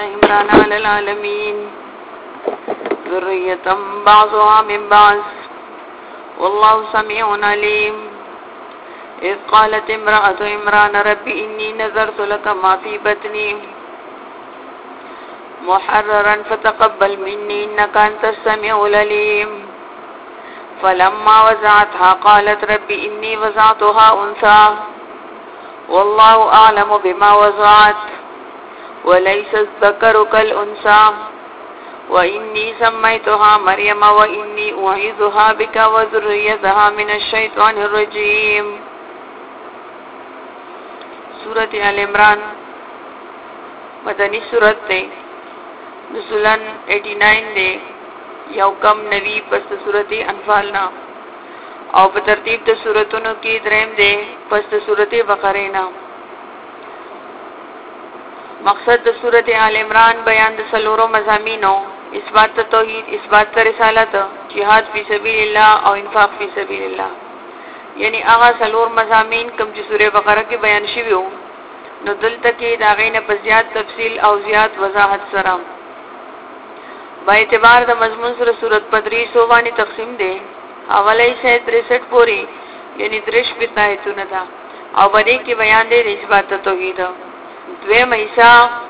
عمران على العالمين ذرية بعضها من بعض والله سميع عليم إذ قالت امرأة عمران رب إني نذرت لك ما في بطني محررا فتقبل مني إنك أنت السميع العليم فلما وضعتها قالت رب إني وضعتها أنثى والله أعلم بما وضعت وليس الذكر كالأنثى وإني سميتها مريم وإني أعيذها بك وذريتها من الشيطان الرجيم. سورة آل عمران مدنی سورت تے نزولن 89 دے یو کم نوی پس سورت انفالنا او په ترتیب د سورتونو کې دریم دے پس سورت بقره. مقصد د سورت آل عمران بیان د سلورو مضامینو اثبات توحید، اثبات رسالت، جهاد فی سبیل الله او انفاق فی سبیل الله. یعنی هغه سلور مضامین کوم چې سوره بقره کې بیان شوی وو نو دلته کې دا غینه په زیات تفصیل او زیات وضاحت سره با اعتبار د مضمون سره سورۃ بدری سووانی تقسیم ده. اولای سے 63 پوری یعنی 63 آیتونه ده او باندې کې بیان دی د اثبات توحید. دویم حصہ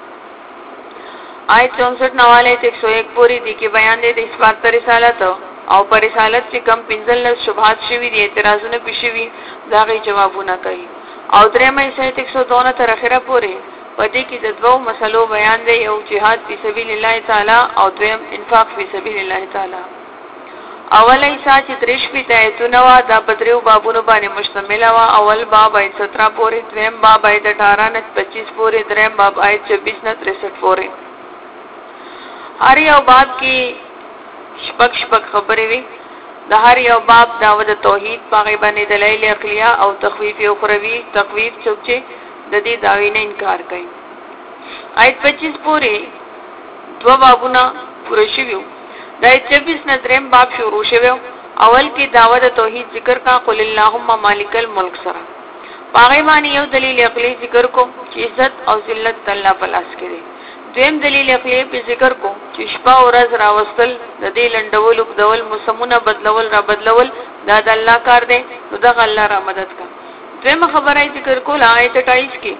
آیت 64 نواله 101 پوری دی کې بیان دی د اثبات رسالت او پر رسالت چې کم 15 شبهات شوی دي، اعتراضونه پېښوي، دا غي جوابونه کوي. او دریم حصہ 102 تر اخره پوری پدې کې د دوو مسلو بیان دی، یو جهاد فی سبیل الله تعالی او دویم انفاق فی سبیل الله تعالی. اول حصہ چې 63 آیتونه وا دا بدریو بابونو باندې مشتمل وا. اول باب آیت 17 پورې، دویم باب آیت 18 نه 25 پورې، دریم باب آیت 26 نه 63 پورې. هر یو باب کې شپږ خبرې وي. د هر یو باب داوود توحید پاغه باندې دلایل عقلیه او تخویف اخروی. تخویف څوک چې د دې داوی نه انکار کوي. آیت 25 پورې دو بابونه پوره شوي. دا 26 نه دریم باب شروع شوی. اول کې داوود توحید ذکر کا قل اللهم مالک الملک سره پاغه باندې یو دلیل عقلی ذکر کو چې عزت او ذلت الله په لاس کې دی. دویم دلیل عقلی په ذکر کو چې شپه او ورځ راوستل د دې لندول او بدول موسمونه بدلول را بدلول دا د الله کار دی، نو دا الله را مدد کا. دویم خبره ذکر کول آیت 28 کې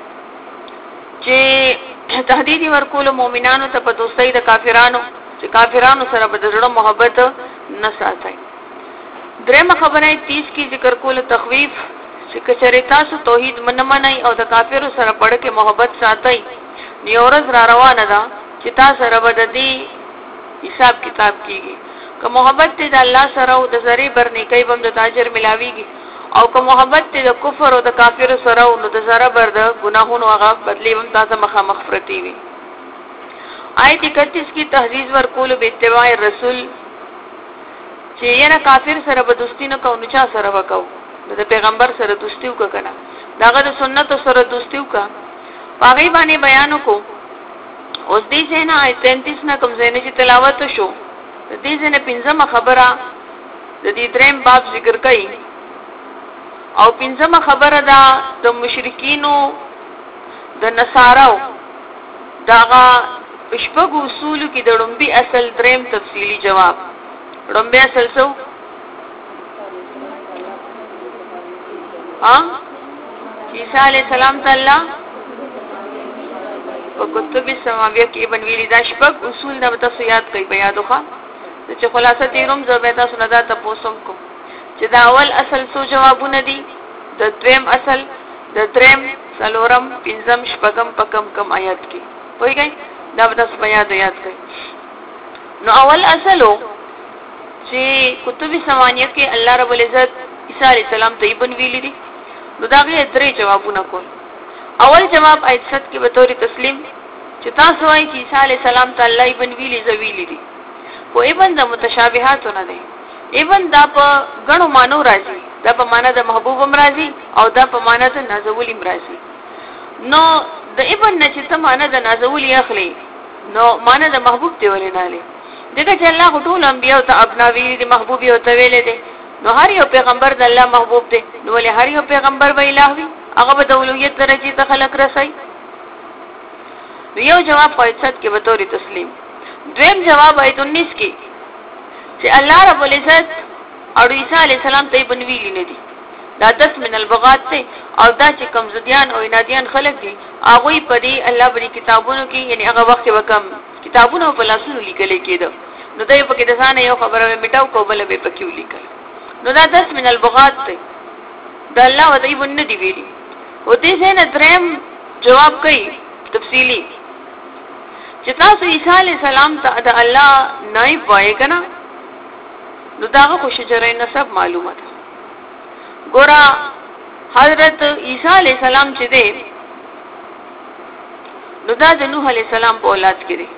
چې تهدید ورکول مؤمنانو ته په دوستۍ د کافرانو چې کافرانو سره به د زړه محبت نه ساتي. دریم خبره 30 کې ذکر کول تخویف چې کچره تاسو توحید منمنای او د کافرو سره پړ کې محبت ساتي، نیورز را روانه ده چې تاسو سره به د دې حساب کتاب کیږي. که محبت دې د الله سره او د زری برنی کوي بم د تاجر ملاويږي، او که محبت دې د کفر او د کافرو سره او د زره بر د ګناهونو هغه بدلی بم تاسو مخامخفرتی وي. آیت 31 کی تحریض ورکول به اتباع رسول چې یې کافر سره به دوستی نه کوو، چا سره وکاو د پیغمبر سره دوستی وکړه، داغه د سنت سره دوستی وکړه. پاغي باندې بیان کو. اوس دې څنګه آیت 33 نه کوم ځای نه چې تلاوت شو، دې څنګه پنځمه خبره د دې دریم باب ذکر کړي او پنځمه خبره دا د مشرکینو د نصاراو داغه شپږ اصول کې د ړومبي اصل دریم تفصیلی جواب. ړومبي اصل څه عیسی علیہ السلام تعالی په کتب سماویه کې بنویلي دا شپږ اصول د تاسو یاد کوي په یادوخه چې خلاصه تیروم زبې تاسو نه دا تاسو کوم چې دا اول اصل سو جوابونه دي، د دویم اصل، د دریم، څلورم، پنځم، شپږم په کم آیات کې وایي دا به تاسو یاد کوي. نو اول اصلو چې کتب سمانیه کې الله رب العزت عیسی علیہ السلام ته بنویلي دي، نو دا غي درې جوابونه کول. اول جواب آیت 7 کې به تور تسلیم چې تاسو وايي چې عیسی علیہ السلام ته الله بنویلي زویلي دي، خو ایبن د متشابهات نه دي. ایبن دا په غنو مانو راځي، دا په معنا د محبوب راځي او دا په معنا د نازول راځي. نو د ایبن نه چې ته معنا د نازول اخلي، نو معنا د محبوب دی ولې نه لې. دغه چې الله ټول انبیاء ته ابناوی دي، محبوب یو ته ویلې دي، نو هر یو پیغمبر د الله محبوب دی، نو ولې هر یو پیغمبر به الہ وي، هغه به د اولوہیت درجه ته خلق رسي. یو جواب آیت 7 کې به طور تسلیم. دویم جواب آیت 19 کې چې الله رب العزت او عیسی علی السلام ته بنویلی نه دي. دا 10 من البغات ته او دا چې کمزديان او انادیان خلک دي هغه په دې الله بری کتابونو کې یعنی هغه وخت وکم کتابونو په لاسونو لیکل کېده. نو دای په کې د ځان یو خبره میټاو کوبل به پکې ولیکل. نو دا 10 من البغات ته د الله ودی ونه دی ویلي. او دې څنګه دریم جواب کوي تفصیلی چې تاسو عیسی علی السلام ته د الله نائب وایي کنه نو داغه خو شجره نسب معلومه ده. ګورا حضرت عیسی علی السلام چې دی نو دا د نوح علی السلام په اولاد کې دی.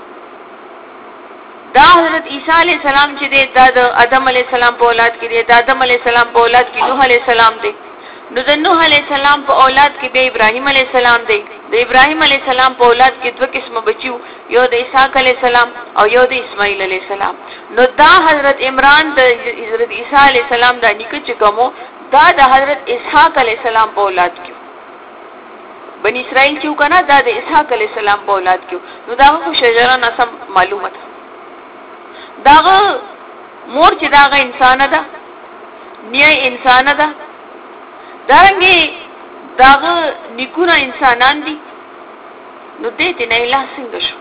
دا حضرت عیسی علی السلام چې دی دا د آدم علی السلام په اولاد کې دی. د آدم علی السلام په اولاد کې نوح علی السلام دی. نو د نوح علی السلام په اولاد کې به ابراهیم علی السلام دی. د ابراهیم علی السلام په اولاد کې دوه قسمه بچیو یو د اسحاق علی السلام او یو د اسماعیل علی السلام. نو دا حضرت عمران د حضرت عیسی علی السلام د نیکه چې کومو دا د حضرت اسحاق علی السلام په اولاد کې بنی اسرائیل چې وکنه دا د اسحاق علی السلام په اولاد کې. نو دا خو شجره نسب معلومه ده. داغه مور چې داغه انسان ده نیه انسان ده دارنګي داغه نیکونه انسانان دي. نو دې ته نه اله څنګه شو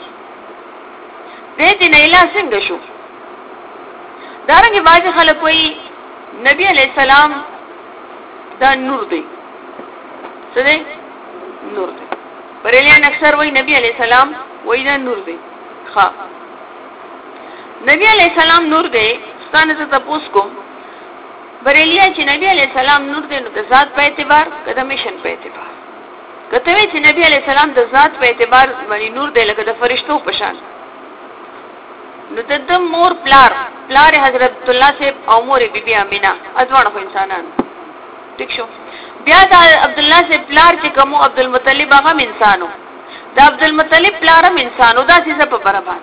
دارنګي باج خلک وایي نبی علیہ السلام دا نور دی. څه دی؟ نور دی. بریلیان اکثر وایي نبی علیہ السلام وایي دا نور دی. ښه نبی علیہ السلام نور دی. ستانه ته تاسو کوم بریلیا چې نبی علیہ السلام نور دی نو د ذات په اعتبار کده میشن په اعتبار کته وی چې نبی علیہ السلام د ذات په اعتبار باندې نور دی لکه د فرشتو په شان. نو د مور پلار حضرت الله سے او مور بیبي امینه ادوانه خو انسانان ٹھیک شو. بیا د عبد الله سے پلار چې کوم عبد المطلب هغه انسانو د عبد المطلب پلارم انسانو دا څه په برابر.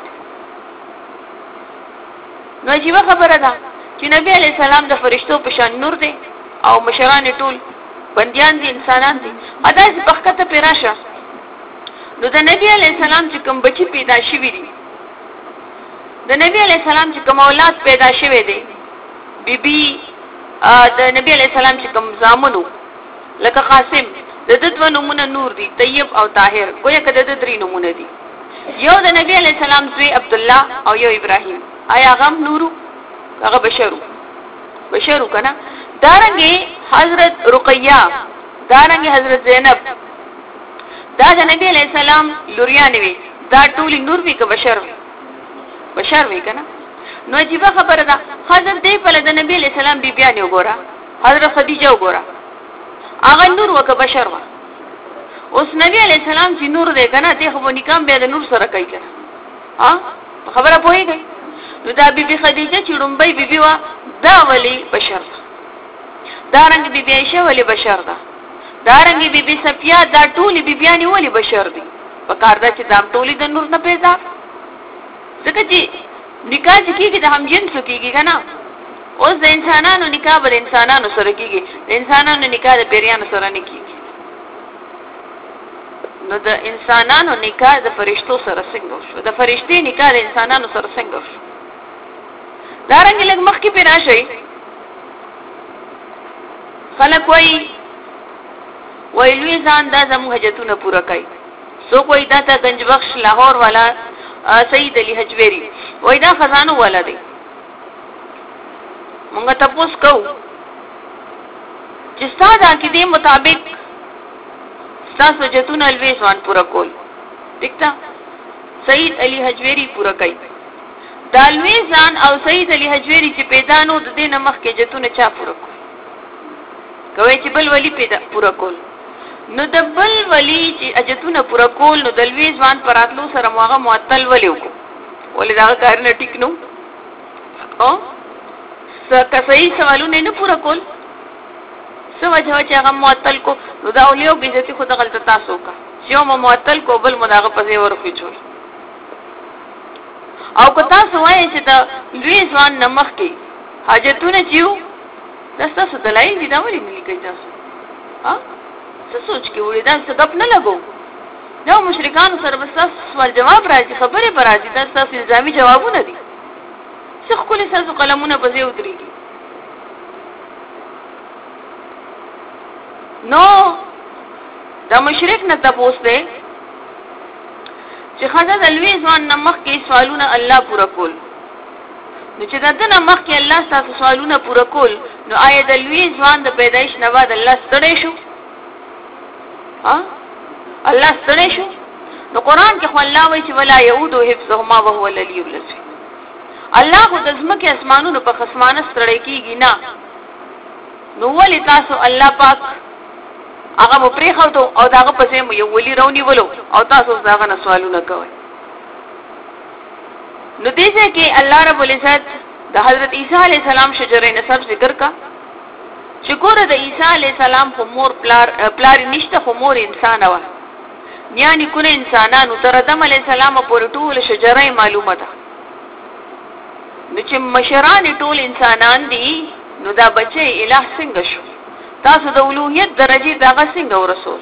نو چې خبره ده چې نبی علیہ السلام د فرشتو په شان نور دی او مشران ټول بنديان دي انسانان دي. ادا چې بخته پیراشه نو د نبی علیہ السلام چې کوم بچی پیدا شوی دي د نبی علیہ السلام چې کوم اولاد پیدا شوی دي بیبي د نبی علیہ السلام چې کوم زامنو لکه قاسم د دغه نمونه نور دي طیب او طاهر ګویا کده د درې نمونه دي. یو د نبی علیہ السلام زوی عبد الله او یو ابراهیم آیا غم نورو هغه بشرو کنه. دارنګي حضرت رقیہ دارنګي حضرت زینب دا د نبی علیہ السلام لوریانوي دا ټول نور وی که بشر وی کنه. نو عجیب خبره ده حضرت دی په د نبی علیہ السلام بیبيان وګوره حضرت خدیجه وګوره هغه نور وک بشر و. اوس نبی علیہ السلام چې نور دی کنه ته خو نکام به د نور سره کوي کنه خبره پوهیږي. نو دا بیبي خدیجه چې رومبای بیبي وا دا ولی بشر دارنګ بیبي عائشہ ولی بشر ده دارنګ بیبي صفیه دا ټول بیبيانی ولی بشر دي. په کار دا چې دا ټول د نور نه پیدا ځکه چې نکاح کیږي د هم جنس کیږي کنه. اوس د انسانانو نکاح به انسانانو سره کیږي د انسانانو نکاح د پیریانو سره نه کیږي. نو د انسانانو نکاح د فرشتو سره څنګه شو د فرشتي نکاح د انسانانو سره څنګه شو. دارنګ لګ مخ کې پیرا شي خلک وای لوی ځان دا زموږ حاجتونه پوره کوي. سو کوئی دا ته گنج بخش لاهور والا سید علی حجویری وای دا خزانو والا دی. مونږ تاسو کو چې ستاسو عقیده مطابق تاسو حاجتونه لوی ځان پوره کول دښتا سید علی حجویری پوره کوي. دالوی ځان او سید علی حجویری چې پیدا نو د دینه مخ کې جتونه چا پوره کوي چې بل ولی پیدا پوره کول. نو د بل ولی چې اجتونه پوره کول نو دلوی ځوان پراتلو سره موغه معطل ولیو ولې دا کار نه ټیک نو او څه صحیح سوالونه نه پوره کول څه وجه چې هغه معطل کو نو دا اولیو بیزتی خود غلطه تاسو کا چې یو معطل کو بل مداغه پځې ورخې چول او که تاسو وایئ چې د لوی ځوان نمخ کې حاجتونه چیو تاسو دلایل دي دا ولې ملي کوي تاسو څه سوچ کې وړي دا څه غپ نه لګو نو مشرکان سره بس سوال جواب راځي خبره پر راځي تاسو الزامي جوابونه دي څخه کله تاسو قلمونه په ځای ودرېږي نو دا مشرک نه تاسو ته چې خدای د لوی ځوان نمخ کې سوالونه الله پورا کول نو چې دغه نمخ کې الله تاسو سوالونه پورا کول نو آیا د لوی ځوان د پیدایش نه بعد الله ستړی شو الله ستړی شو نو قران کې خو الله وایي چې ولا يعود حفظهما وهو العلي العظيم الله خو د ځمکې اسمانونو په خصمانه ستړی کیږي نه نو ولې تاسو الله پاک هغه مو پرې خاطو او داغه پسې مو یو ولي رونی ولو او تاسو داغه نه سوالونه کوئ نو دې کې الله رب العزت د حضرت عیسی علی السلام شجره نسب ذکر کا شکر د عیسی علی السلام خو مور پلار نشته خو مور انسان و یعنی کونه انسانانو تر آدم علی السلام پورې ټول شجره معلومه ده نو چې مشران ټول انسانان دي نو دا بچي الہ څنګه شو تاسو د اولوہیت درجه دغه څنګه ورسول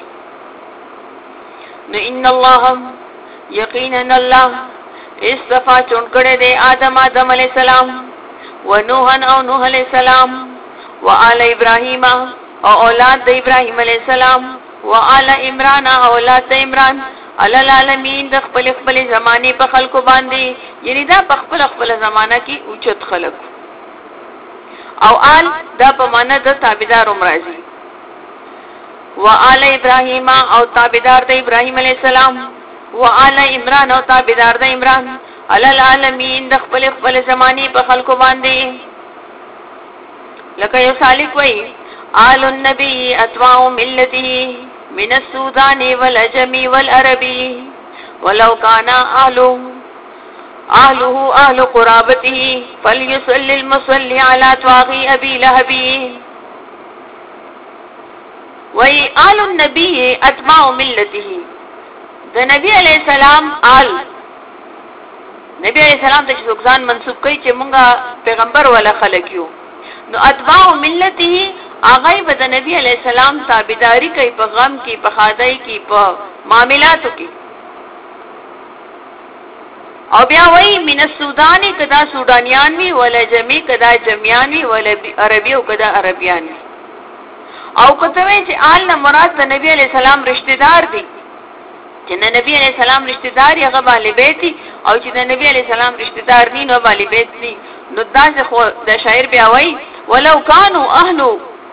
نو ان الله یقینا الله استفا چون کړه دې آدم علی السلام و نوح علی السلام و آل ابراهیم او اولاد د ابراهیم علی السلام و آل عمران اولاد د عمران علی العالمین د خپل زمانه په خلکو باندې یعنی دا په خپل زمانہ کې اوچت خلق او آل دا په معنا د تابعدار امراضی و آل ابراهیم او تابعدار د ابراهیم علی السلام و آل عمران او تابعدار د عمران علی العالمین د خپل زمانی په خلکو باندې لکه یو سالک وای آل النبی اتباع ملته من السودان والعجم والعربی ولو كان اهله اهل قرابته فليصلي المصلي على طاغي ابي لهب وای آل النبی اتباع ملته د نبی علیہ السلام آل نبی علیہ السلام ته ځان منسوب کوي چې مونږه پیغمبر ولا خلق یو نو اتباع ملته هغه به د نبی علیہ السلام تابعداري کوي په غم کې په خادای کې په معاملاتو کې او بیا وای من السودان کدا سودانیان وی ولا جمی کدا جمیان وی ولا عربی او کدا عربیان وی او کته وی چې آل نه مراد د نبی علیہ السلام رشتہ دار دي چې د نبی علیہ السلام رشتہ دار هغه باندې بیتي او چې د نبی علیہ السلام رشتہ دار نه نو باندې بیتي نو دا خو د شاعر بیا وای ولو كانوا اهله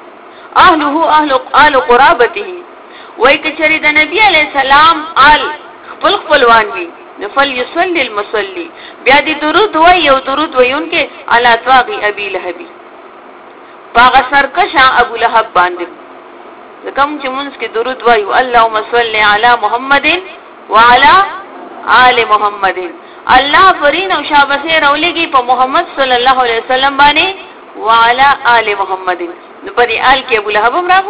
اهل قرابته وای کچری د نبی علیہ السلام آل خپلوان وی نفل يصلي المصلي بیا دې درود وای یو درود وایونکې علی طاغی ابي لهب باغ سرکشا ابو لهب باندې کوم چې مونږ کې درود وایو اللهم صل علی محمد وعلى آل محمد الله فرین او شابسه رولېږي په محمد صلی الله علیه وسلم باندې وعلى آل محمد نو په دې آل کې ابو لهب هم راغو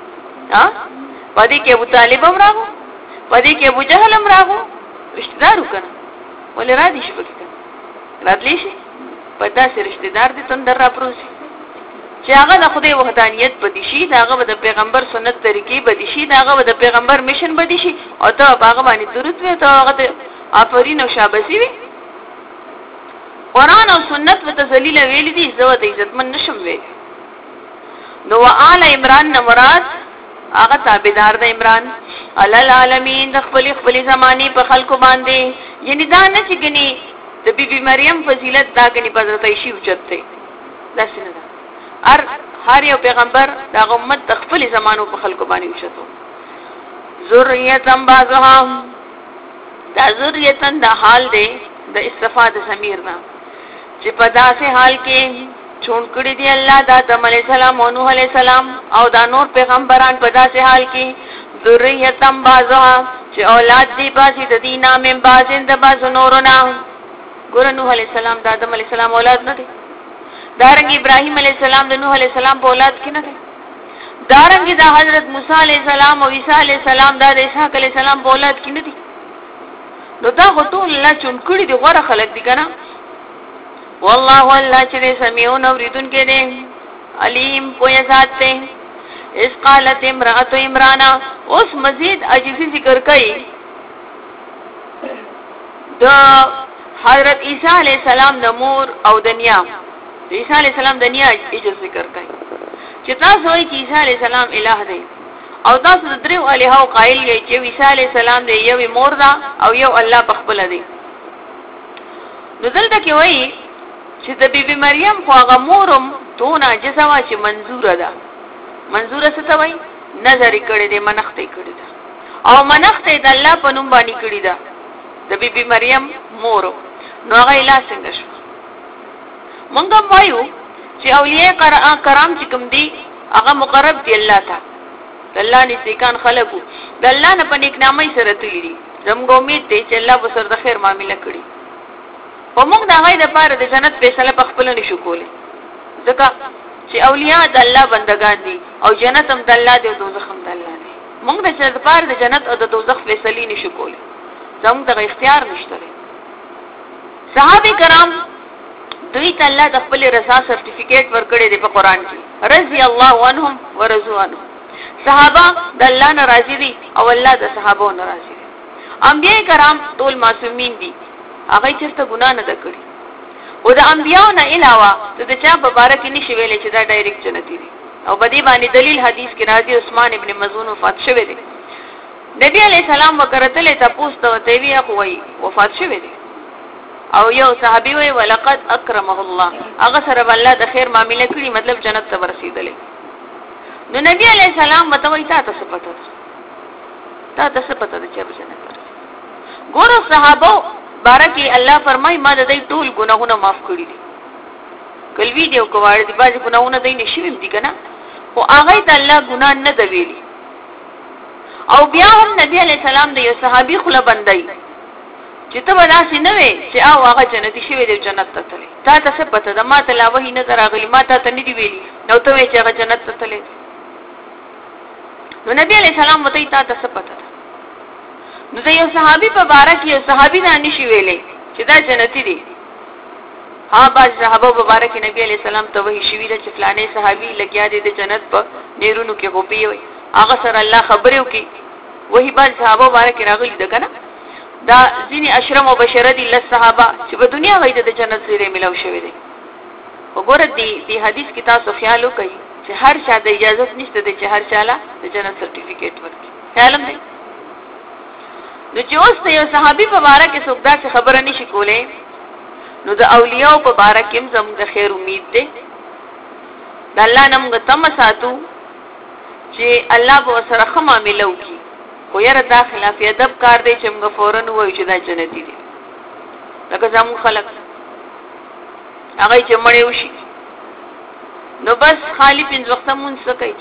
په دې کې ابو طالب هم راغو په دې کې ابو جهل هم راغو رشتہ دار وکړه ولې را دي شي پکې راتلی شي په داسې رشتہ دار دي تندر را پروسي چې هغه د خدای وحدانیت بدی شي داغه د پیغمبر سنت طریقې بدی شي داغه د پیغمبر میشن بدی شي او ته هغه باندې درود وي ته هغه آفرین او شابسي وي قران او سنت وت ذلیل ویل دي زو د عزتمن نشم وي نو آل عمران نه مراد هغه تابعدار د عمران علی العالمین د خپل زمانی په خلکو باندې یعنی دا نه چې ګني د بیبي مریم فضیلت دا ګني په حضرت عائشہ اوچته دا څنګه هر یو پیغمبر دا امت د خپل زمانو په خلکو باندې اوچتو ذریه بعضها دا ذریه د حال دی د استفاده ضمیر نه چې په داسې حال کې چون کړی دی الله د آدم علی السلام او نوح علی السلام او دا نور پیغمبران په داسې حال کې ذریه بعضها چې اولاد دی باسي د دینه من بازن د باز نورنا ګور نوح علی السلام د آدم علی السلام اولاد نه دي دارنګ ابراهيم عليه السلام د نوح عليه السلام په اولاد کې نه دي دارنګ د حضرت موسی عليه السلام او عيسى عليه السلام د اسحاق عليه السلام په اولاد کې نه دي نو دا ټول الله چون کړی دی غوړه خلق دي کنه والله الله چې سميعون اوریدون کې دي علیم پوهه ذات ته اس قالت امراه عمران اوس مزید عجزي ذکر کوي د حضرت عیسی علیہ السلام د مور او د نیا عیسی علیہ السلام د نیا اجازه ذکر کوي چې تاسو وایي چې عیسی علیہ السلام الہ دی او تاسو د دریو الہو قائل یې چې عیسی علیہ السلام دی یو مور دا او یو الله بخبل دی نو دلته کې وایي چې د بیبي مریم خو هغه مورم دونه عاجزه چې منظوره ده منظوره څه ته وایي نظر کړي دي منښتې کړي ده او منښتې د الله په نوم باندې کړي ده د بیبي مریم مور نو هغه اله څنګه شو مونږ وایو چې اولیاء کرام چې کوم دي هغه مقرب دي الله ته د الله نزدېکان خلقو د الله نه په نیک نامۍ سره تللي زموږ امید دی چې الله به سره د خیر معامله کړي او موږ د هغه لپاره د جنت فیصله په خپل نشو کولی ځکه چې اولیاء د الله بندگان دي او جنت هم د الله دی او دوزخ هم د الله دی موږ د چا لپاره د جنت او د دوزخ فیصله نشو کولی زموږ د اختیار نشته صحابه کرام دوی ته الله د خپل رضا سرټیفیکیټ ورکړي دی په قران کې رضی الله عنهم ورضوا عنه صحابه د الله ناراضي دي او الله د صحابه ناراضي دي انبیاء کرام ټول معصومین دي هغه چرته ګناه نه کړی او د انبیاء نه علاوه د چا په باره کې نشي ویلې چې دا ډایرکټ جنتی دي او په دې باندې دلیل حدیث کې راځي عثمان ابن مظعون وفات شوی دی نبی علیہ السلام وکړتل تاسو ته وی خوې وفات شوی دی او یو صحابي وی ولقد اکرمه الله هغه سره الله د خیر معاملې کړی مطلب جنت ته ورسېدلې نو نبی علیہ السلام متوي تاسو پته چې جنت ګورو صحابه بارکه الله فرمای ما د دې ټول ګناهونه معاف کړی دي کل ویډیو کوړ دي باز ګناهونه دای نشویم دي کنه او هغه ته الله ګناه نه دی ویلي او بیا هم نبی علیہ السلام د یو صحابي خله بندای چې ته ولاسي نه وي چې هغه جنتی شوی دی جنت ته تللی تا ته څه پته ده ما ته لا وਹੀ نه راغلی ما ته نه دی ویلي نو ته وی چې هغه جنت ته تللی نو نبی علیہ السلام وته تا ته څه پته ده نو د یو صحابي په باره کې یو صحابي نه نشي ویلې چې دا جنتی دی ها باز صحابه په باره کې نبی علیہ السلام ته وਹੀ شوی ده چې فلانه صحابي لګیا دی د جنت په نیرونو کې غوپی وي هغه سره الله خبرې وکي وਹੀ باز صحابه باره کې راغلي ده کنه دا ځینی اشرم او بشره دي له صحابه چې په دنیا غوې د جنت سره ملو شوی دي وګوره دې حدیث کې تاسو خیال وکړئ چې هر چا د اجازه نشته چې هر چاله د جنت سرټیفیکیټ ورکړي خیال هم دی نو چې اوس ته یو صحابي په باره کې څوک دا خبره نشي کولای نو د اولیاء په باره کې هم زموږ د خیر امید ده د الله نه موږ تم ساتو چې الله به سره خما ملو کی خو یاره دا خلاف ادب کار دی چې موږ فورن وایو چې دا جنتی دي لکه زموږ خلک هغه چې مړ وشي نو بس خالی پنځه وخت مونږ څه کوي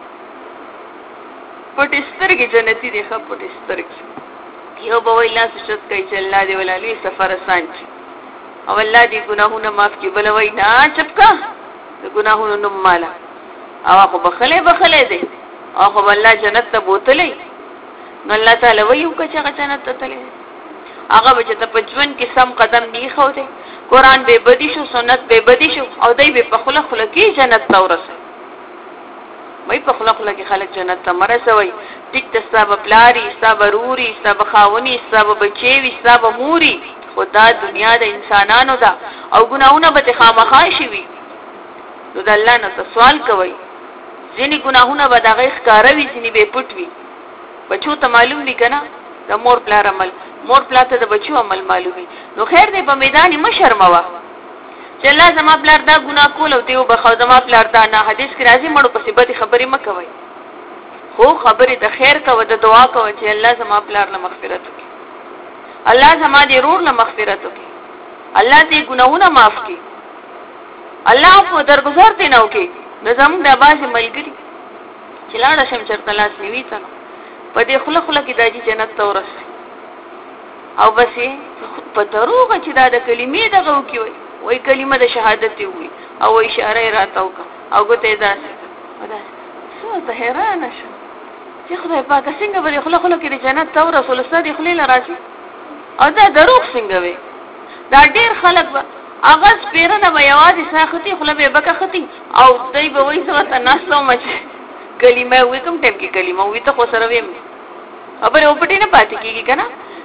پټ سترګې جنتی دي خو پټ سترګې یو به ویلا سچت کوي چې الله دې ولالي سفر آسان شي او الله دې ګناهونه معاف کړي بل وای نه چپکا د ګناهونو نوم مالا او خو بخله دې او خو الله جنت ته بوتلې نو الله تعالی وایو چې هغه جنت ته تللی هغه به چې په ژوند کې سم قدم دی خو دې قران به بدی شو سنت به بدی شو او دای به په خله کې جنت ته ورسه وای په خله کې خلک جنت ته مرسوي ټیک ته سبب پلاری سبب روري سبب خاوني سبب بچي سبب موري خدا دنیا د انسانانو دا او ګناونه به خامخا شي وي نو د الله نه سوال کوي ځینې ګناهونه به دغه ښکاروي ځینې به پټوي بچو ته معلوم دي کنه د مور پلار عمل مور پلار ته د بچو عمل معلومي نو خیر دې په میدان مشرموا چې الله زما پلار دا ګناه کول او ته وبخو زما پلار دا نه حدیث کې راځي مړو په صفت خبرې مکوي خو خبرې د خیر کوي د دعا کوي چې الله زما پلار له مغفرت وکړي الله زما دې رور له مغفرت وکړي الله دې ګناهونه معاف کړي الله په درگذر دې نه وکړي نظام د باز ملګری چې لاړ شم چرته لاس نیوي ته په دې خله کې داجی جنت ته ورسې او بس په دروغه چې دا د کلمې دغه وکي وای کلمه د شهادت وي او اشاره راته وک او ګوته دا څه ته حیران شم چې خدای پاک څنګه به خله کې د جنت ته رسول الله خلیل راځي او دا دروغ څنګه وي دا ډیر خلک اغه سپیرنه به یوازې ساختي خله به بکختی او دای به وای څه ته ناسو مچ کلمه وې کوم ټیم کې کلمه وې ته خو سره ویم خبره وپټی نه پاتې کیږي کنه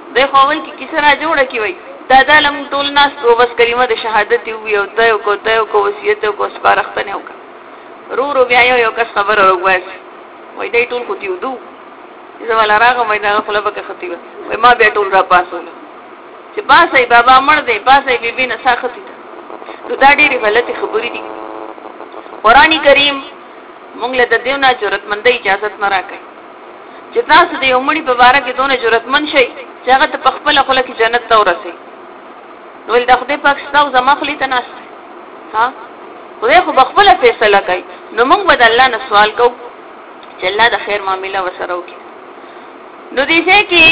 د خووي کی کیسه را جوړه کی وای دا لم ټول ناس او بس کلمه د شهادت وی او ته کو وصیت کو سپارښتنه وکړه رو بیا یو کس خبر اوروګواس وای دې ټول کو تیو دو زه ولا راغه مې دا خپل بکه خطیبه وای ما بیا ټول را پاسول چې پاسای بابا مړ دی پاسای بیبي نه ساختي ته دا ډېری غلطي خبرې دي قرآنی کریم مونږ له د دیونه ضرورتمندۍ اجازه نه راکړي چې تاسو د یو مړي په باره کې دونه ضرورتمند شئ چې هغه ته په خپله خوله کې جنت ته ورسئ نو د خدای پاک ستا او زما خولې ته ناست ها خدای خو به خپله فیصله کوي نو موږ به د الله نه سوال کوو چې الله د خیر معامله ورسره وکړي نو دې ځای کې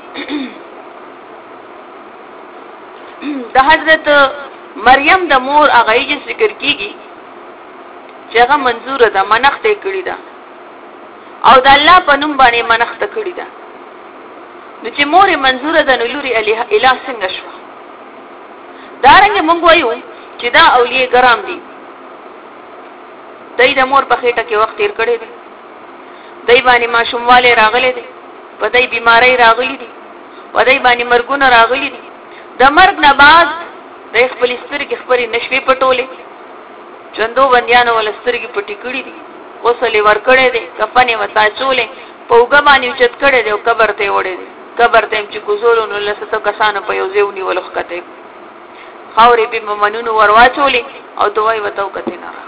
د حضرت مریم د مور هغه یې ذکر کیږي چې هغه منظور ده منښت یې کړې ده او د الله په نوم باندې منښت کړې ده نو چې مور منظور ده نو لوري الہ څنګه شو دارنګ موږ وایو چې دا اولیاء کرام دي دای د مور په خېټه کې وخت تیر کړی دی دای باندې ماشومواله راغلي دي په دای بیماری راغلي دي په دای باندې مرګونه راغلي دي د مرګ نه بعد د خپل سترګې خبرې نشوي پټولې چندو بنديانو ول سترګې پټې کړې دي اوسلې ور کړې دي کفنې وتا چولې په وګ باندې چت کړې دي او قبر ته وړې دي قبر ته چې کوزولو نو لسته کسانو په یو ځای ونیول وخته خاورې به ممنونو ورواچولې او دوی وتاو کته نه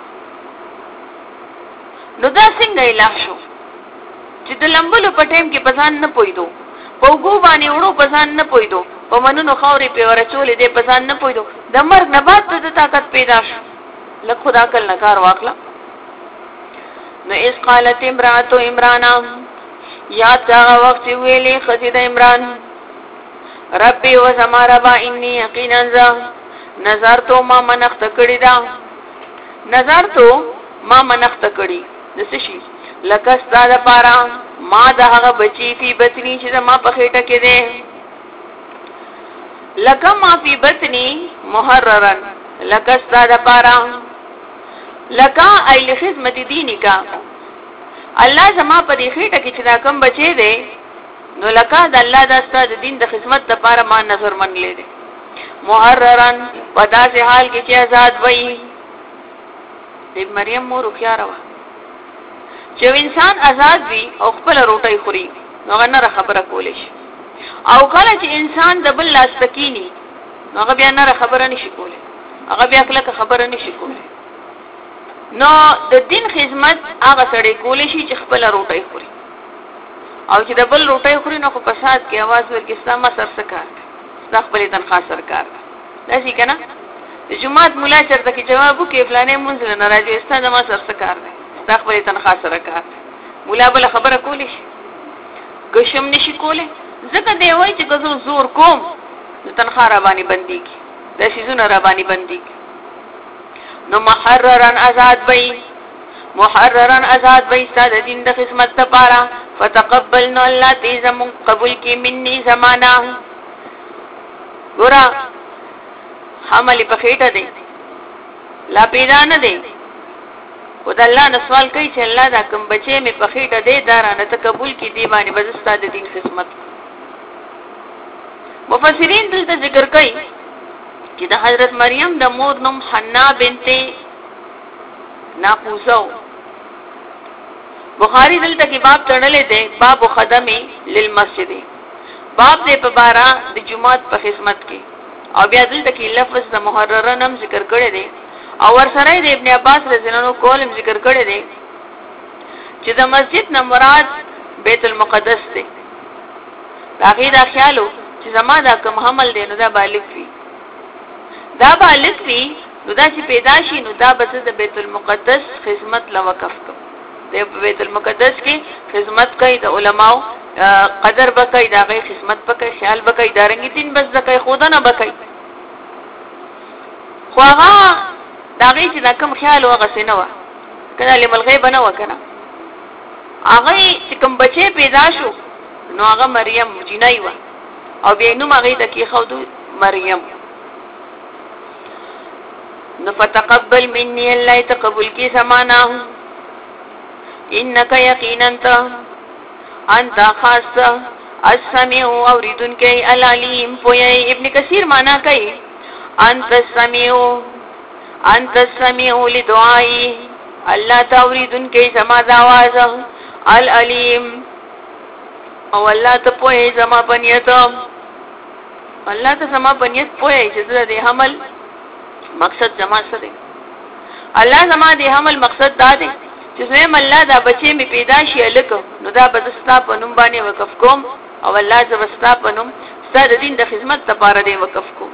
نو دا څنګه الہ شو چې د لمبلو په ټیم کې پسان نه پویدو په وګو باندې وړو پسان نه پویدو په منونو خاورې په ورچولې دې پسان نه پویدو د مرګ نه بعد د طاقت پیدا شو لکه خدا کل نه کار واخلا نو اس قالت امراه عمران یاد دا وخت ویلې خدای د عمران ربي و زما ربا اني یقینا نظر تو ما منخت کړی دا نظر تو ما منخت کړی د څه شي لکه ستاره پارا ما دغه بچی فی بطنی چې ما په خېټه کې ده لکه ما فی بطنی محررن لکه ستاره پارا لکه ایل خدمت دینی کا الله زما په دې خېټه کې چې دا کم بچی ده نو لکه د الله د ستاسو دین د خدمت لپاره ما نظر منلې ده محررن په داسې حال کې چې آزاد وي د مریم مور خيار وا چې انسان آزاد وي او خپل روټي خوري نو نه خبره کولې شي او کله چې انسان د بل لاس تکینی نو هغه بیا نه خبره نشي کولای هغه بیا کله خبره نشي کولای نو د دین خدمت هغه سره کولې شي چې خپل روټي خوري او چې د بل روټي خوري نو په فساد کې आवाज ورکې سما سر سکار دا خپل تنخواه سرکار دا شي کنه د جمعات مولا چرته کې جواب وکي فلانه مونږ نه راځي ستاسو ما سر سکار دا خپل تنخواه سرکار مولا بل خبره کولی شي ګشم نشي کوله ځکه دی وای چې ګزو زور کوم نو تنخواه را باندې بندي کی دا شیزونه را باندې بندي کی نو محررن آزاد وي ستاسو دین د خدمت لپاره فتقبلنا الله دې زمون قبول کی مني زمانہ ګورا حمل په خېټه دی لا پیدا نه دی او د الله نه سوال کوي چې الله دا کوم بچي مې په خېټه دی دارانه تقبل کی دی باندې بزستا د دین خدمت مفسرین دلته ذکر کوي چې د حضرت مریم د مور نوم حنا بنت ناقوسو بخاری دلته کې باب تړلې ده باب خدمه للمسجد باب دې په بارا د جمعات په خدمت کې او بیا دلته کې لفظ د محرره نام ذکر کړی دی او ورسره د ابن عباس رضی الله عنه کولم ذکر کړی دی چې د مسجد نه مراد بیت المقدس دی هغه دا خیالو چې زما دا کوم حمل دی نو دا بالغ وي نو دا چې پیدا شي نو دا بس د بیت المقدس خدمت لوقف کو د بیت المقدس کې خدمت کوي د علماو قدر بکای دا غي خدمت بکای خیال بکای دارنګ دین بس دکای خدا نه بکای خو هغه دا غي چې دا کوم خیال وغه سينوا کله علم الغیب نه وکنه هغه چې کوم بچي پیدا شو نو هغه مریم جنای و او بیا نو هغه د کی خودو مریم نو فتقبل مني الله تقبل کی سمانا انك يقينا انت خاص السمیع اوریدونکی العلیم پوی. ابن کثیر معنا کوي انت السمیع لدعائی، الله ته اوریدونکی زما د आवाज، العلیم او الله ته پوی زما پنیت، الله ته زما پنیت پوی چې د حمل مقصد زما څه دی. الله زما د حمل مقصد دا دی چې زم الله دا بچي می پیدا شي الک نو دا بدستا په نوم باندې وقف کوم او الله زبستا په نوم ستاسو دین د خدمت لپاره دی وقف کوم.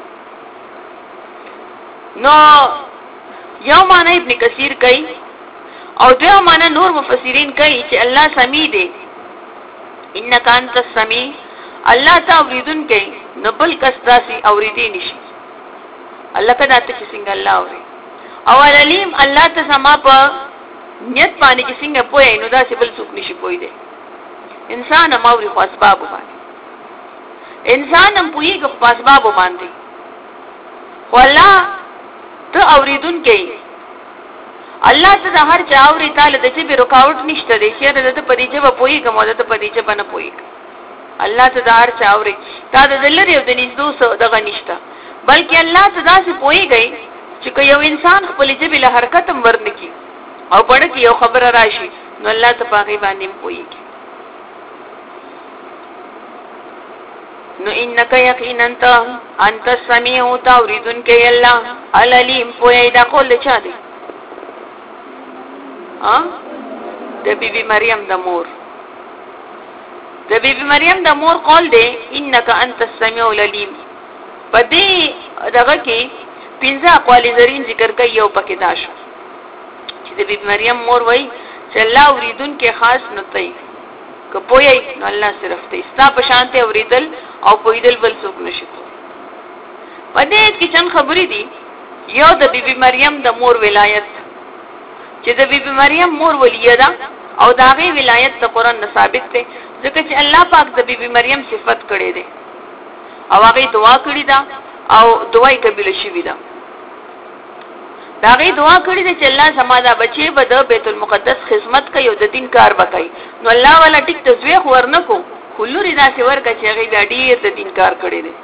نو یو معنی ابن کثیر کوي او دوه معنی نور مفسرین کوي چې الله سمیع دی، انک انت السمیع، الله ته اوریدون کوي نو بل کس داسي اوریدي نشي. الله کدا ته څنګه الله اوري او علیم الله ته سما په نیت باندې چې څنګه پوي نو دا څه بل څوک نشي پوي دی. انسان هم اوري خو اسباب باندې، انسان هم پوي خو اسباب باندې، خو الله ته اوریدون کوي. الله ته د هر چا اوري تعالی د چې به رکاوټ نشته دی چې د په دې چې پوي کوم د په دې چې باندې پوي. الله ته د هر چا اوري تا د لری او د نږدې سو دغه نشته، بلکې الله ته داسې پويږي چې یو انسان خپل جبه له حرکت هم ورنکي او پړه کې یو خبره راشي نو الله ته پاغي باندې پويږي. نو انک یقینا انت السمیع توریدن کې الله العلیم پوي دا کول چا دی؟ د بیبي مریم د مور، د بیبي مریم د مور قول دی انک انت السمیع العلیم. پدې دغه کې پنځه اقوال زرین ذکر کوي. یو پکې دا شو چې د بیبي مریم مور وای چې الله اوریدون کې خاص نتای که پوي نو الله صرف ته استا په شانته اوریدل او پویدل بل څوک نشي. پدې کې څنګه خبرې دي؟ یو د بیبي مریم د مور ولایت چې د بیبي مریم مور ولیه ده او داغه ولایت د قرآن ثابت ده، ځکه چې الله پاک د بیبي مریم صفت کړي ده او هغه دعا کړې ده او دعای قبول شوې ده. داغه دعا کړې ده چې الله سماده بچي به د بیت المقدس خدمت کوي او د دین کار وکړي. نو الله والا ټیک تزویخ ورنکو خلوري داسې ورکه چې هغه ډېر د دین کار کړي ده.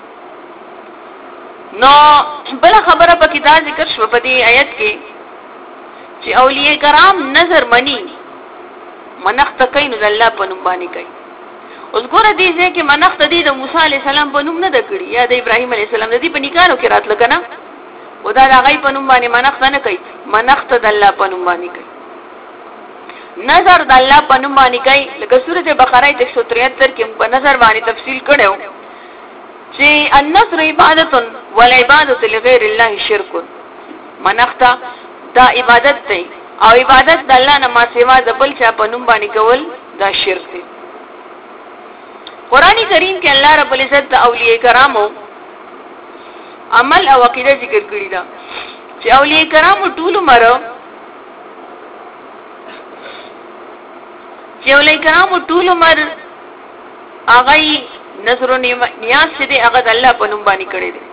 نو بل خبره پکې دا ذکر شو په دې آیت کې چې اولیاء کرام نظر منی منښت کوي نو الله په نوم باندې کوي. اوس ګوره دې چې منښت دې د موسی عليه السلام په نوم نه کړی یا د ابراهيم عليه السلام دې په نکاحو کې راتل کنه او دا هغه په نوم باندې منښت نه کوي، منښت د الله په نوم باندې کوي. نظر د الله په نوم باندې کوي. لکه سورته بقره 173 کې په نظر باندې تفصیل کړو چې النظر عبادت والعبادت لغیر الله شرک. منښت دا عبادت دی او عبادت د الله نه ما سوا د بل چا په نوم باندې کول دا شرک دی. قرآن کریم کې الله رب العزت د اولیاء کرامو عمل او عقیده ذکر کړی دا چې اولیاء کرامو ټول مرو چې اولیاء کرامو ټول مر هغه نظر نیاز دې هغه د الله په نوم باندې کړی دی.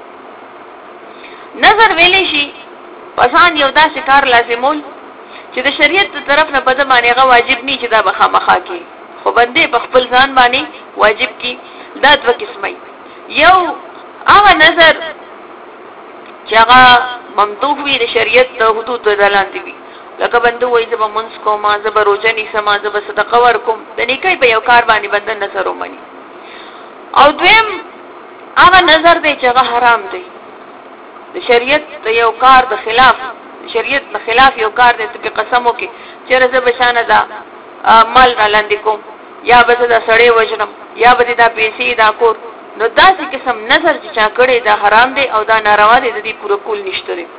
نظر ویلې شي پسان یو داسې کار لازمول چې د شریعت تر طرف نه بده باندې هغه واجب نه چې دا بخامخا کی خو بندې په خپل ځان باندې واجب کی. دا دوه قسمه، یو هغه نظر چې هغه ممدوح وي د شریعت د حدود دلاندې وي، لکه بنده وایي زه به منځ کوم، زه به روزه نیسم، زه به صدقه ورکوم، د نیکۍ په یو کار باندې بنده نظر ومني. او دویم هغه نظر دی چې هغه حرام دی، د شریعت د یو کار د خلاف، شریعت د خلاف یو کار دی چې قسم وکي چې زه بشانه دا مال را لاندې کوم یا به دا سړی وجنم یا به دا پیسې دا کور، نو داسې قسم نظر چې چا کړی دا حرام دی او دا ناروا دی، د دې پوره کول نشته دی.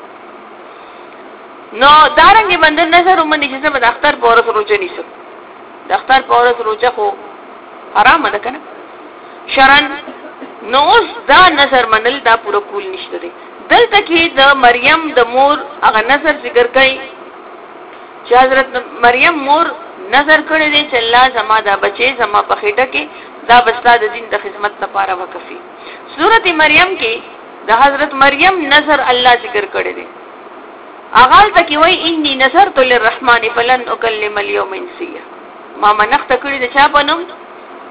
نو دارنګه باندې نظر ومني چې زما د اختر په ورځ روزه نیسم، د اختر په ورځ روزه خو حرام ده کنه شرعن. نو اوس دا نظر منل دا پوره کول نشته دی. دلته کې د مریم د مور هغه نظر ذکر کړي چې حضرت مریم مور نظر کړی دی چې الله زما دا بچي زما په خېټه کې دا بستا د دین د خدمت لپاره وقفي. سورته مریم کې د حضرت مریم نظر الله ذکر کړی دی. اغال تکي وای انی نظرت للرحمن فلن اکلم اليوم انسیا، ما منښت کړی د چا پنوم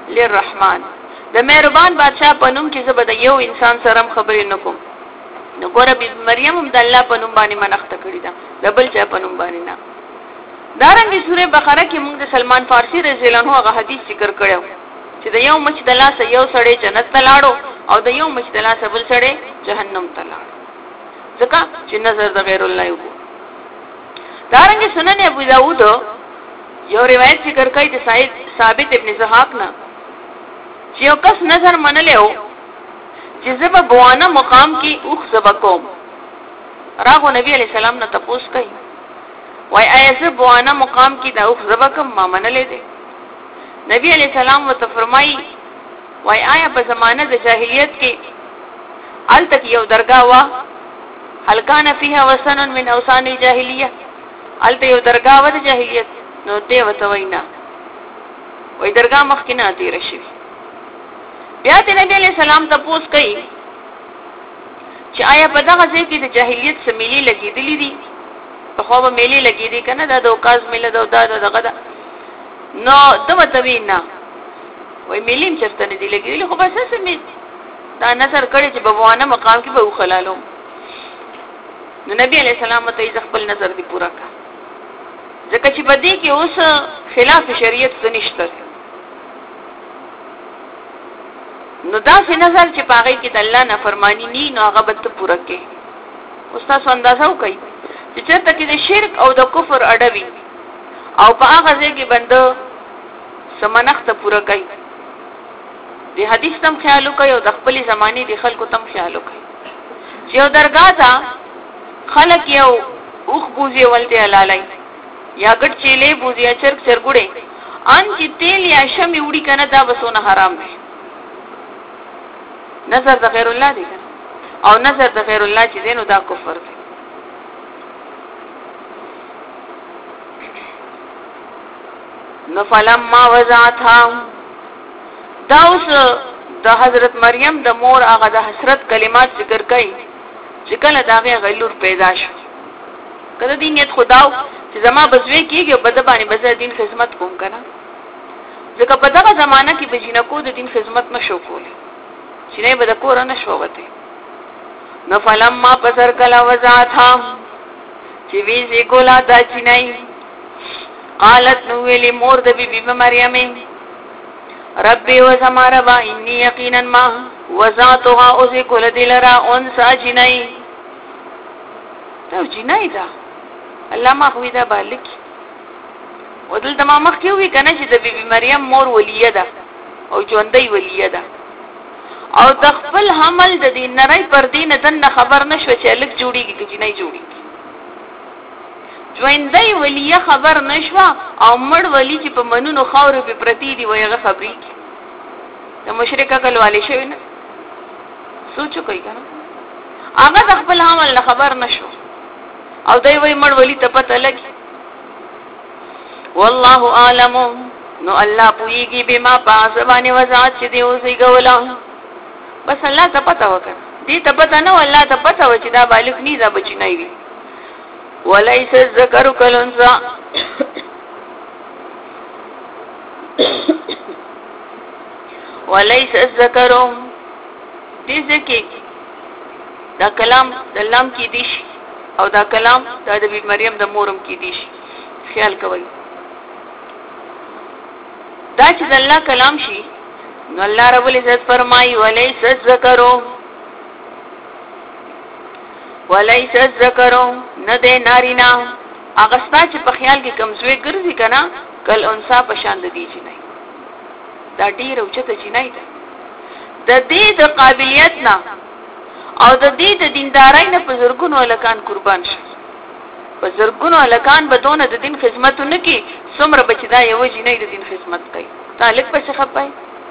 للرحمن د مهربان بادشاہ په نوم چې زبد یو انسان سره خبرې نکوم نو ګوره بی مریم هم د الله په نوم باندې منښت کړی دا د بل چا په نوم باندې نه دارنګه سوره بقره کې موږ د سلمان فارسی رضی الله عنه هغه حدیث ذکر کړو چې د یو مچ د لاسه یو سړی جنت ته لاړو او د یو مچ د لاسه بل سړی جهنم ته لاړو ځکه چې نظر د غیر الله یو دارنګه سنن ابو داود یو روایت ذکر کوي د ثابت ابن زهاق نه چې یو کس نظر منلو چې زب بوانه مقام کې اوخ زبکوم راغو نبی علی السلام نه تپوس کوي وای آیا زب بوانه مقام کې دا اوخ زبکم ما منلې دي نبی علی السلام وت فرمایي وای آیا په زمانه د جاهلیت کې ال تک یو درگاه وا هل کان فیها وسن من اوسان الجاهلیه ال ته یو درگاه و د جاهلیت نو دی وتوینا وای درگاه مخ کې نه تیر شي بیا د نبی علیہ السلام تاسو کوي چې آیا په دغه ځای کې د جاهلیت سمیلی لګیدلې دي په خو به میلی لګیدي کنه دا د اوکاز میله دا دغه دا نو دمه توینا وای میلیم چرته نه دی لګیدلې خو بس سمې دا نظر کړي چې بوانه مقام کې به وخلالو نو نبی علیہ السلام ته خپل نظر دی پورا کا ځکه چې بدی کې اوس خلاف شریعت څه نشته نو دا څه نظر چې پاغې کې د الله نافرمانی ني نو هغه به ته پوره کې استاد اندازو کوي چې چېرته کې د شرک او د کفر اډوي او په هغه ځای کې بنده سمنخت پوره کوي د حدیث تم خیال کوي او د خپل زماني د خلکو تم خیال کوي چې یو درگاه ته خلک یو اوخ بوزي ولته علالای یا ګټ چيلې بوزي چرګوړې ان چې تیل یا شمع وړي کنه دا وسونه حرام دي نظر د غیر الله دی او نظر د غیر الله چې دینو دا کفر دی نو فلما وضعتها دا اوس د حضرت مریم د مور هغه د حسرت کلمات ذکر کړي چې کله داغه غیلور پیدا شو کله دې نیت خداو چې زما بزوي کیږي بد باندې بز دین خدمت کوم کنه ځکه په دغه زمانہ کې بجینکو د دین خدمت نشو کولی چې نه به د کور نه شو وته نو فلما پسر کلا وزاتها چې وی زی ګولا د چینای قالت نو ویلی مور د بی مریم ربي وزمار با اني يقينا ما وزاتها او زی ګول دلرا انسا چینای ته چینای دا الله ما خو دا بالک ودل تمام مخ کیوي کنه چې د بی مریم مور ولیه ده او ژوندۍ ولیه ده او د خپل حمل د دین نری پر دین دنه خبر نشو چې الک جوړیږي چې نه جوړیږي ژوندۍ ولیه خبر نشو او مړ ولی چې په منونو خاور په پرتی دی ویغه خبري د مشرکا کلوالی شوی نه سوچو کوي کنه هغه د خپل حمل نه خبر نشو او دوی وای مړ ولی ته پته لګي والله اعلم نو الله پویږي بما پاسبانه وزات چې دی اوسې ګولا بس الله ته پته وکړه دې ته پته نه الله ته پته و چې دا بالغ نه دا بچی نه وي وليس الذكر كالانثى وليس الذكر دې ځکه دا کلام د لام کې دي او دا کلام د بی مریم د مورم کې دي خیال کوئ دا چې د الله کلام شي نو الله رب العزت فرمایي وليس الذكر نه ده نارینا هغه ستا چې په خیال کې کمزوري ګرځي کنه کل انسا په شان د دي چې نه دا ډیر اوچته چې نه ده د دې د قابلیت نه او د دې د دیندارۍ نه په زرګونو الکان قربان شي په زرګونو الکان به دونه د دین خدمتونه کوي څومره بچدا یو جنې د دین خدمت کوي تعلق په څه خپای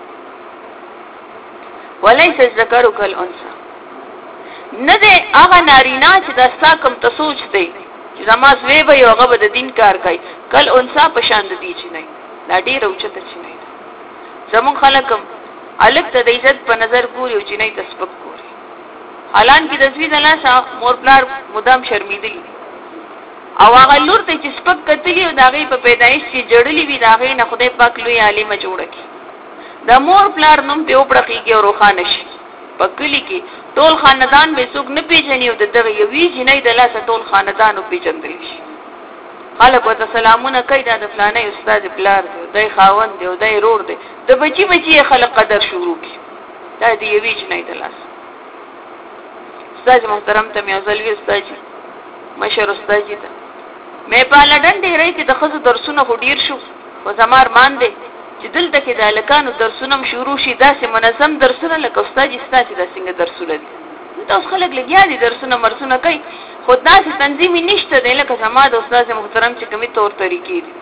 وليس الذكر كالانثى نه ده هغه نارینا چې د ساکم ته سوچ دی چې زماس وی به یو هغه د دین کار کوي کل انثى په شان د دي چې نه دا ډیر اوچته چې نه زمون خلکم الک ته د عزت په نظر ګوري او چې نه تسبق ګوري حالان کې د زوی الله شاه مور پلار مدام شرمیدلی او هغه لور ته چې سپک کتلی او داغه په پیدایش چې جړلی وي داغه نه خدای پاک لوی عالم جوړ کی د مور پلار نوم په وپړقېږي او روښانه شي په کلي کې ټول خاندان به څوک نه پیژني او دغه یوې جنۍ د لاسه ټول خاندان پیژندل شي خلک ورته سلامونه کوي دا د فلانه استاد پلار دی دای خاوند دی او دای رور دی د بچي بچي خلک قدر شروع کی دا دی یوې جنۍ د لاسه استاد محترم ته مې ازلوي استاد مشر استاد ته مې په لندن ډیرې کې د خزو درسونه خډیر شو او زمار مان دي چې دلته کې د الکانو درسونه شروع شي داسې منظم درسونه لکه استاد ستاسو د څنګه درسونه دي تاسو خلک لګیا دي درسونه مرسونه کوي خو داسې تنظیمي نشته دی لکه زما د استاد محترم چې کومي تور طریقې دي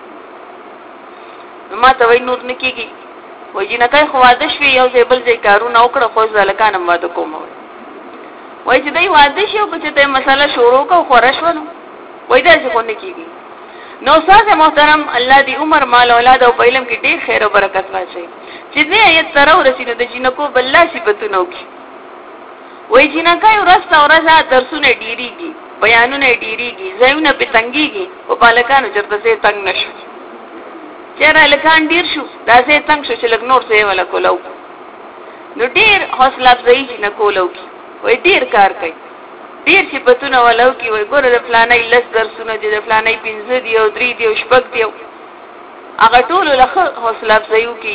ما ته وای نور نکېږي وای جنہ کوي خو واده شوی یو ځای بل ځای کارونه وکړه خو ځلکانم واده کوم وای چې دای واده شو چې ته مسله شروع کو خورشونو وای دا څه کو نکېږي نو استاد محترم الله دی عمر مال اولاد او علم کې ډېر خیر او برکت واچي چې دې ایت تر ورسینو د جنکو بللا صفاتونو کې وای جنکای ورسته ورسه درسونه ډیریږي بیانونه ډیریږي زایونه په تنګيږي او بالکانو چرته سي تنگ نشو چیرې لکان ډیر شو دا سي تنگ شو چې لګ نور سي ولا کولو نو ډیر حوصله افزایی نه کولو وای ډیر کار کوي ډیر چې پتونه ولو کی وای ګوره د فلانه لس درسونه دي د فلانه 15 دی او 3 دی او شپږ دی هغه ټول له حوصله افزایو کی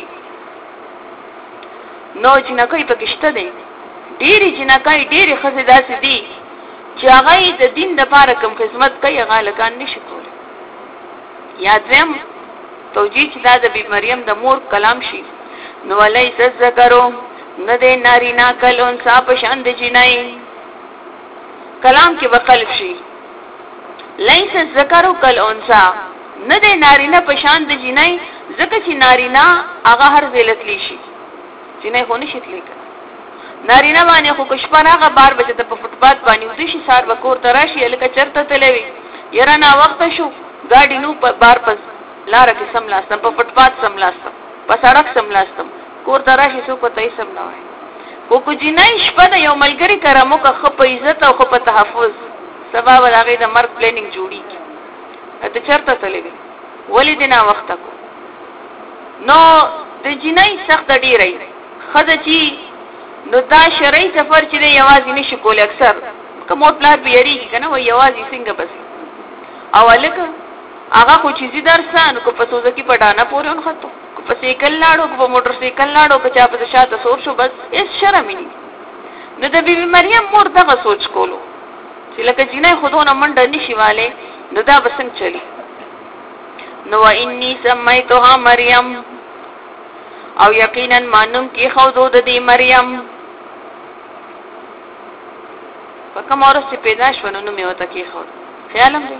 نو چې نه کوي پکشته دی ډیری جنکای ډیری خزه داسې دي چې هغه د دین د لپاره کوم خدمت کوي هغه لکان نشي کولی یادم توجیه چې دا د بی مریم د مور کلام شي نو ولای ذکرو نه د نارینا کلون صاحب شاند جنای کلام کې وقلب شي لیس ذکرو کل انسا نه د نارینا په شاند جنای ځکه چې نارینا هغه هر ذلت لشي جنای خو نشي تللی نارینا باندې خو کشپانه هغه بار بچته په فوټپات باندې ودی شي سار وکور تراشي لکه چرته تلوي یره نا وخت شو گاډي نو په بار پس لار کې سملاستم په فوټپات سملاستم په سړک سملاستم کور تراشي سو کو تای سم نه وای کو جنای شپه د یو ملګری کرامو کا خپ عزت او خپ تحفظ سبب هغه د مرګ پلانینګ جوړی ته چرته تلوي ولیدنا وخت کو نو د جنای سخت ډیرې خدای چی نو دا شرعي سفر چې دی یوازې نشي کول اکثر کوم پلان بیریږي کنه و یوازې څنګه بس او الکه هغه خو چې درسانو کو په سوزه کې پټانا پورې اون خطو کو په سایکل لاړو کو په موټر سایکل لاړو کو چا په شاته سور شو بس هیڅ شرم نه نو د بیبي مریم مور دغه سوچ کولو چې لکه جنې خودونه منډه نشي والے نو دا بسنګ چلی نو انی سمیتها مریم او یقینا مانم کې خودو د دې مریم کوم اورس چې پیدا شونه نو مې وته کې خود خیالم دی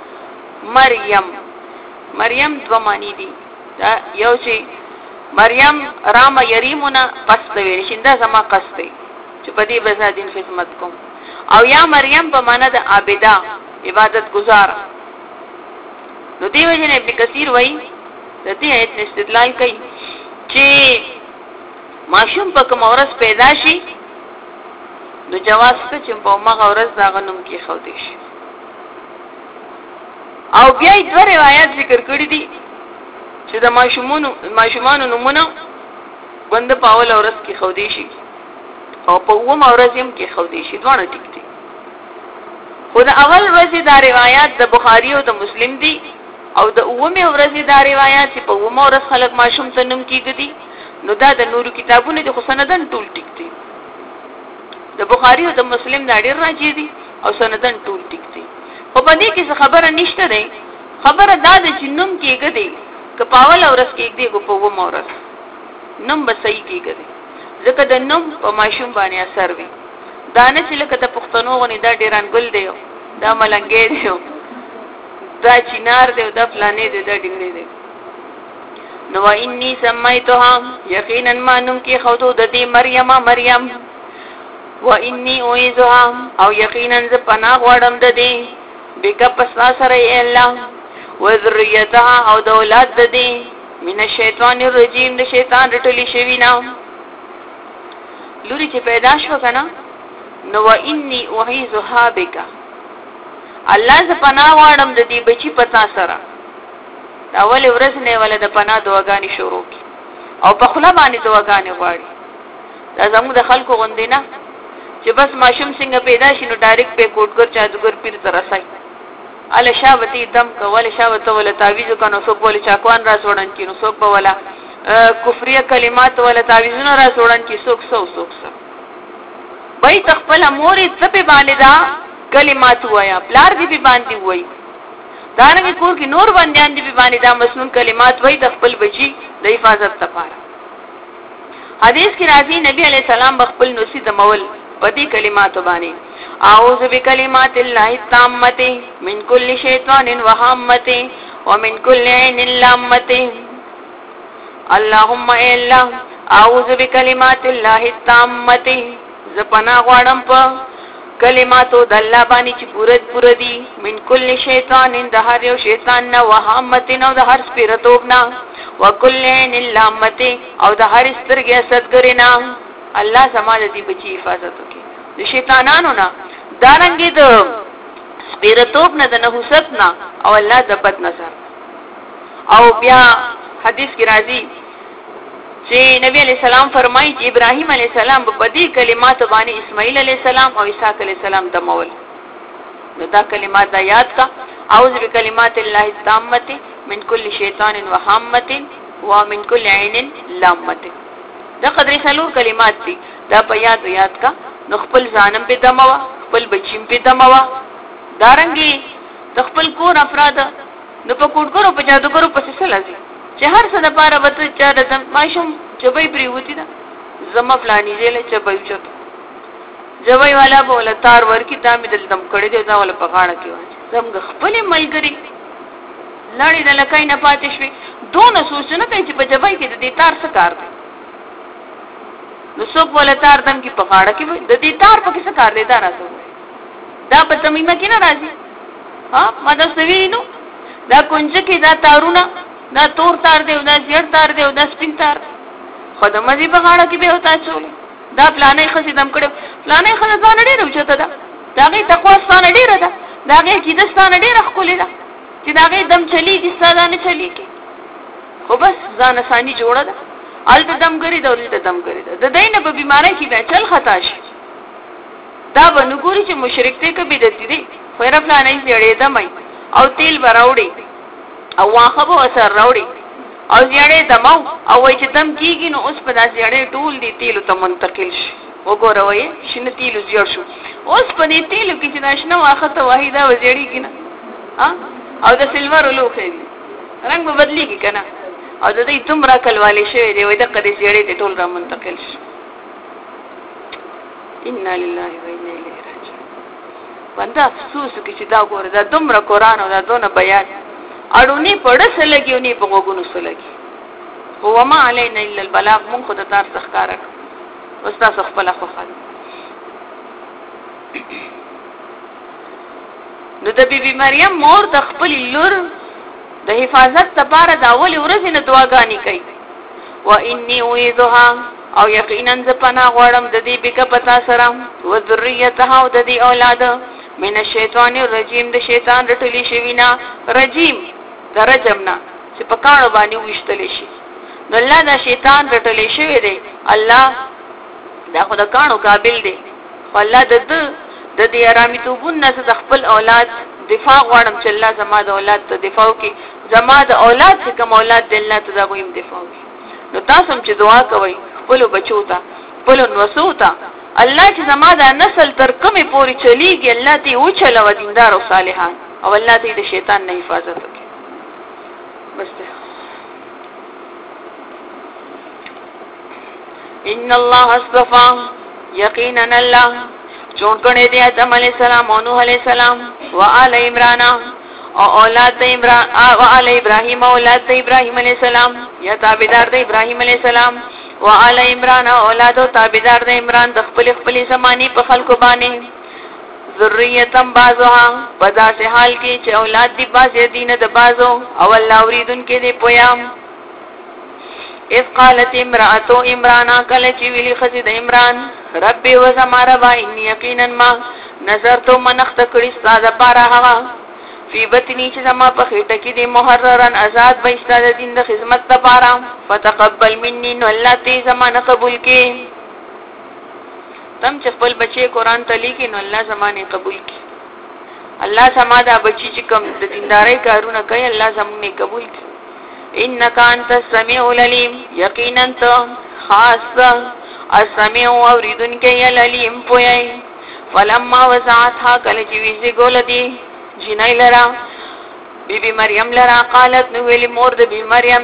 مریم دو معنی دي دا یو چې مریم رام یریمنا قصد ویل شیندا زما قصد چې په دې بزادین خدمت کوم او یا مریم په معنا د عابده عبادت گزار نو دی وجه ابن کثیر وایي د دې ایت استدلال کوي چې ماشوم په کوم ورځ پیدا شي نو جواز ته چې په مغه ورځ دا غنوم کې خو دي شي او بیا د روایت ذکر کړی دي چې د ماشومانو نمونه بند پاول ورځ کې خو دي شي او په ومه ورځ هم کې خو دي شي دوه ټیک دي خو د اول ورځ دا روایت د بخاری او د مسلم دي او د اومه ورځې دا روایت چې په اومه ورځ خلک ماشوم ته نوم کیږي نو دا د نورو کتابونو د سندن ټول ټیک دي د بخاری او د مسلم دا ډیر راځي دي او سندن ټول ټیک دي خو په دې کې خبره نشته ده خبره دا د چې نوم کیږي که پاول ورځ کېږي کو په اومه ورځ نوم به صحیح کېږي ځکه د نوم په ماشوم باندې اثر وي دا نه چې لکه د پښتنو غني دا ډیران ګل دی دا ملنګې دی دا چینار دی دا فلانه دی دا ډنګری دی نو انی سمیتها یقینا ما نوم کې خودو د دې مریم و انی اویزها او یقینا ز پناه غوړم د دې بیک پسا سره الله و ذریتها او د اولاد د دې من الشیطان الرجیم د شیطان رټلی شوی نه لوري چې پیدا شو کنه نو و انی اویزها بیک الله ز پناه غوړم د دې بچی پتا سره اول ورځ نه ول د پناه دعاګانی شروع کی او په خلا باندې دعاګانې غواړي. دا زموږ د خلکو غوندې نه چې بس ماشوم څنګه پیدا شي نو ډایرکټ په کوټګر جادوګر پیر ته رسای. ال شابتي دم کول شابت ولا تعویذ کنو څوک ول چاکوان را سوړن کی نو څوک ولا کفریه کلمات ولا تعویذونه را سوړن کی څوک وای تخپل مورې څپې باندې دا کلمات وایا پلار دی به باندې وای دانګ کور کې نور باندې دی به باندې دا مسنون کلمات وای د خپل بچي د حفاظت لپاره. حدیث کې راځي نبی علی السلام خپل نوسی د مول پدې کلمات باندې اعوذ بکلمات الله التامه من كل شیطان وهامه ومن كل عین لامه. اللهم الا اعوذ بکلمات الله التامه زپنا غواړم په کلماتو د الله باندې چې پوره دي من کل شیطان د هر یو شیطان نه وهامت نو د هر سپیرتوب نه وکل عین لامت او د هر سترګې اسدګری نه. الله سماج دې بچي حفاظت وکړي د شیطانانو نه دارنګې د سپیرتوب نه د نحوست نه او الله د بد نظر. او بیا حدیث کې راځي چې نبی علیہ السلام فرمایي چې ابراهیم علیہ السلام په دې کلمات باندې اسماعیل علیہ السلام او اسحاق علیہ السلام د مول نو دا کلمات د یاد کا اعوذ بکلمات الله التامه من كل شیطان وهامه ومن كل عین لامه. دا قدرې څلور کلمات دي دا په یاد کا نو خپل ځانم په دموا خپل بچیم په دموا دارنګي خپل کور افراد نو په کوټګرو په جادوګرو په څه لازم چې هر څه د پاره وته چا د ماشوم چبې پریوتی دا زما پلانې دې چبې چت جوای والا بوله تار ورکی دا مې دل دم کړې دی دا ول په غاړه کې وای زمغه خپل ملګری لړې د لکای نه پاتې شوې دونه سوچنه کوي چې په جوای کې د دې تار څه کار دی نو څوک ول تار دم کې په غاړه کې د دې تار په څه کار دی دا راځي دا په تمیمه کې نه راځي ها ما دا سوي نو دا کونج کې دا تارونه دا تور تار دی دا زیړ تار دی دا سپین تار خدامه دی په غاړه کې به وتا چول دا پلانې خسي دم کړو پلانې خزه ځان ډېر اوچته ده داغه تقوا ستانه ډېر ده داغه چې د ستانه ډېر خولې ده چې داغه دم چلی دي ستانه چلی کی خو بس ځان اساني جوړه ده ال دم غري دولت دم غري ده د دینه په بیماری کې به چل خطا شي دا بنګوري چې مشرک ته کبي دتی دي خیر پلانې زړې دمای او تیل براوړي او واخه به اثر راوړي او زیاړې دمو او وای چې دم کیږي نو اوس په داسې اړې ټول دي تیلو ته منتقل شي وګوروي شنه تیلو زیړ شو اوس په دې تیلو کې چې ناشنه واخه ته واحده وزېړي کینه او د سلور لوخه رنگ به بدلېږي کنه او د دې تمرا کلواله شوی دی وای د قدې زیړې ته ټول را منتقل شي. ان لله و انا الیه راجعون. بندا افسوس کې چې دا ګوره دا دومره قران او دا دونه بیان اړونی پړس لګیونی په وګونو سلګي هو ما علينا الا البلاغ مون خدای تاسو ښکارا واستاس خپل خو خالي. نو د بیبي مریم مور د خپل لور د حفاظت لپاره د اول ورځې نه دعاګانې کوي و اني اعيذها او یقینا ز پنا غوړم د دې بک پتا سره و ذریته او د دې اولاد من الشیطان الرجیم د شیطان رټلی شوینا رجیم درجمنا چې په کانو باندې وشتل شي نو الله دا شیطان رټلی شوی دی الله دا خو د کانو قابل دی الله د دې آرامي توبون نه د خپل اولاد دفاع غواړم چې الله زما د اولاد ته دفاع وکړي زما د اولاد څخه کوم اولاد د الله ته دا غویم دفاع وکړي. نو تاسو چې دعا کوئ خپل بچو ته خپل نوسو ته الله چې زما د نسل تر کومه پوری چلیږي الله ته او چلو دیندار او صالحان او الله ته د شیطان نه حفاظت وکړي. بس ان الله اصطفى یقینا الله چون کړي دي آدم علی السلام او نوح علی السلام و آل عمران او اولاد عمران او آل ابراهیم اولاد ابراهیم علی السلام یا تابعدار د ابراهیم علی السلام و آل عمران اولاد او تابعدار د عمران د خپل زمانی په خلکو باندې ذریتم بازوها پدا سے حال کې چې اولاد دی باز دینه د بازو او الله اوریدون کې دی پویام. اذ قالت امرأة عمران کله چې ویلی خزید عمران ربي و زمارا با ان یقینا ما نظر تو منخت کړي ساده پارا هوا فی بطنی چې زما په خېټه کې دی محررن آزاد به استاد دین د خدمت لپاره فتقبل مني نو الله ته زمانه قبول کړي تم چې خپل بچي قران ته لیکي نو الله زمانه قبول کړي الله سما دا بچي چې کوم د دیندارۍ کارونه کوي الله زمونه قبول کړي انک انت السمیع العلیم یقینا ته خاص السمیع اوریدونکې العلیم پوهی فلما وزعتها کله چې ویزه ګول دی جنای لرا بی مریم لرا قالت نو ویلی مور د بی مریم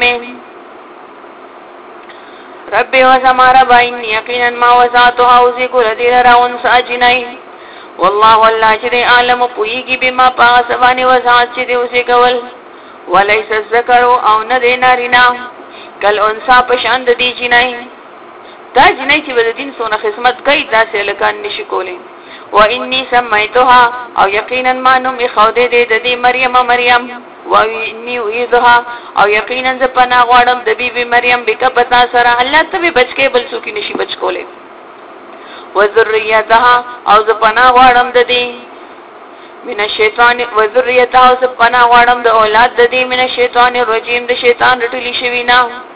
ربي وسمارا باین یقینا ما وزعتها اوزی ګول دی لرا انسا جنای والله الله چې عالم پویږي بما پاسوانی وزعت چې دی اوسې ګول وليس الذكر او نه دی نارینا کل انسا پشاند دی جنای دا جنای چې ود دین سونه خدمت کوي دا سلکان نشي کولی و انی سمیتها او یقینا ما نوم خود دې د دې مریم و انی ویذها او یقینا ز پنا غواړم د بیبي مریم بک پتا سره الله ته بچ کې بل څوک نشي بچ کوله و ذریتها او ز پنا غواړم د دې من الشیطان و ذریتها او ز پنا غواړم د اولاد د دې من الشیطان الرجیم د شیطان رټلی شوی نه